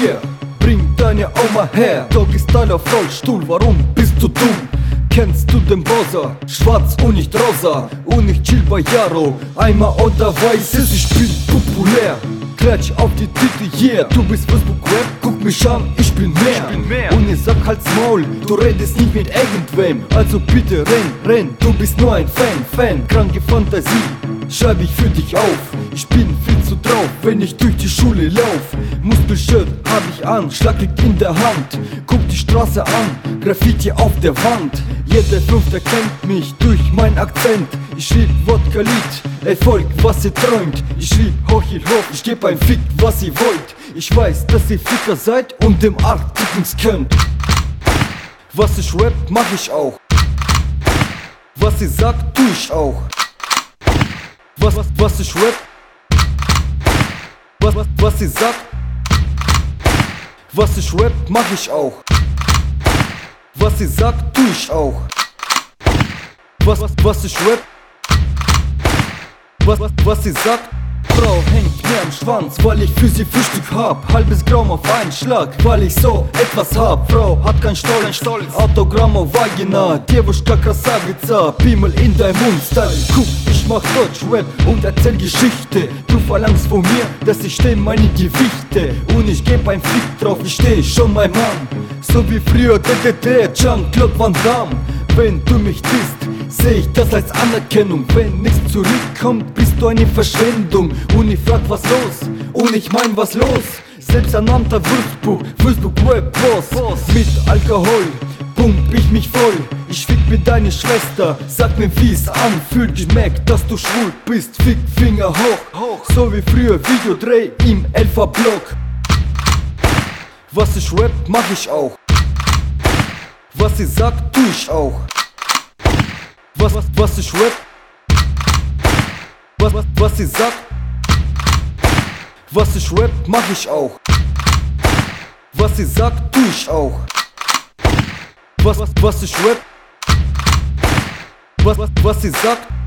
hier, bring deine Oma her. Doggy-Style auf Rollstuhl, warum bist du dumm? Kennst du den Bowser? Schwarz und nicht rosa. Und ich chill bei Jaro. Einmal oder weiß es, ich bin populär. Klatsch auf die Titel, yeah. Du bist Facebook-Rap, guck mich an, ich bin mehr. Und ich sag halt's Maul, du redest nicht mit irgendwem. Also bitte renn, du bist nur ein Fan. Kranke Fantasie, schreib ich für dich auf. Ich bin viel zu drauf, wenn ich durch die Schule lauf. Muskelshirt hab ich an, Schlag liegt in der Hand. Guck die Straße an, Graffiti auf der Wand. Jeder Fünfte kennt mich durch meinen Akzent. Ich schrieb Wodka-Lied, Erfolg, was ihr träumt. Ich schrieb hoch, ich geb ein Fick, was ihr wollt. Ich weiß, dass ihr Ficker seid und dem Artigens könnt. Was ich rap, mach ich auch. Was ihr sagt, tu ich auch. Was ich rap, was ihr sagt. Was ich rap, mach ich auch. Was ihr sagt, tu ich auch. Was ich rap, was ihr sagt. Frau hängt mir am Schwanz, weil ich für sie Frühstück hab. Halbes Gramm auf einen Schlag, weil ich so etwas hab. Frau hat kein Stolz, Autogramm auf Vagina. Девушка красавица, Pimmel in dein Mund. Style, guck, ich mach Deutsch-Rap und erzähl Geschichte. Du verlangst von mir, dass ich steh meine Gewichte. Und ich geb ein Fick drauf, ich steh schon mein Mann. So wie früher DDT, Jean-Claude Van Damme. Wenn du mich disst, seh ich das als Anerkennung. Wenn nichts zurückkommt, bist du eine Verschwendung. Und ich frag was los, und ich mein was los. Selbsternannter Facebook-Rap-Boss. Mit Alkohol pump ich mich voll. Ich fick mit deine Schwester, sag mir wie's anfühlt. Ich merk, dass du schwul bist, fick Finger hoch. So wie früher Videodreh im Elfer-Block. Was ich rap, mach ich auch. Was ihr sagt, tu ich auch. Was ich rap, was ihr sagt. Was ich rap, mach ich auch. Was ihr sagt, tu ich auch. Was ich rap, was ihr sagt.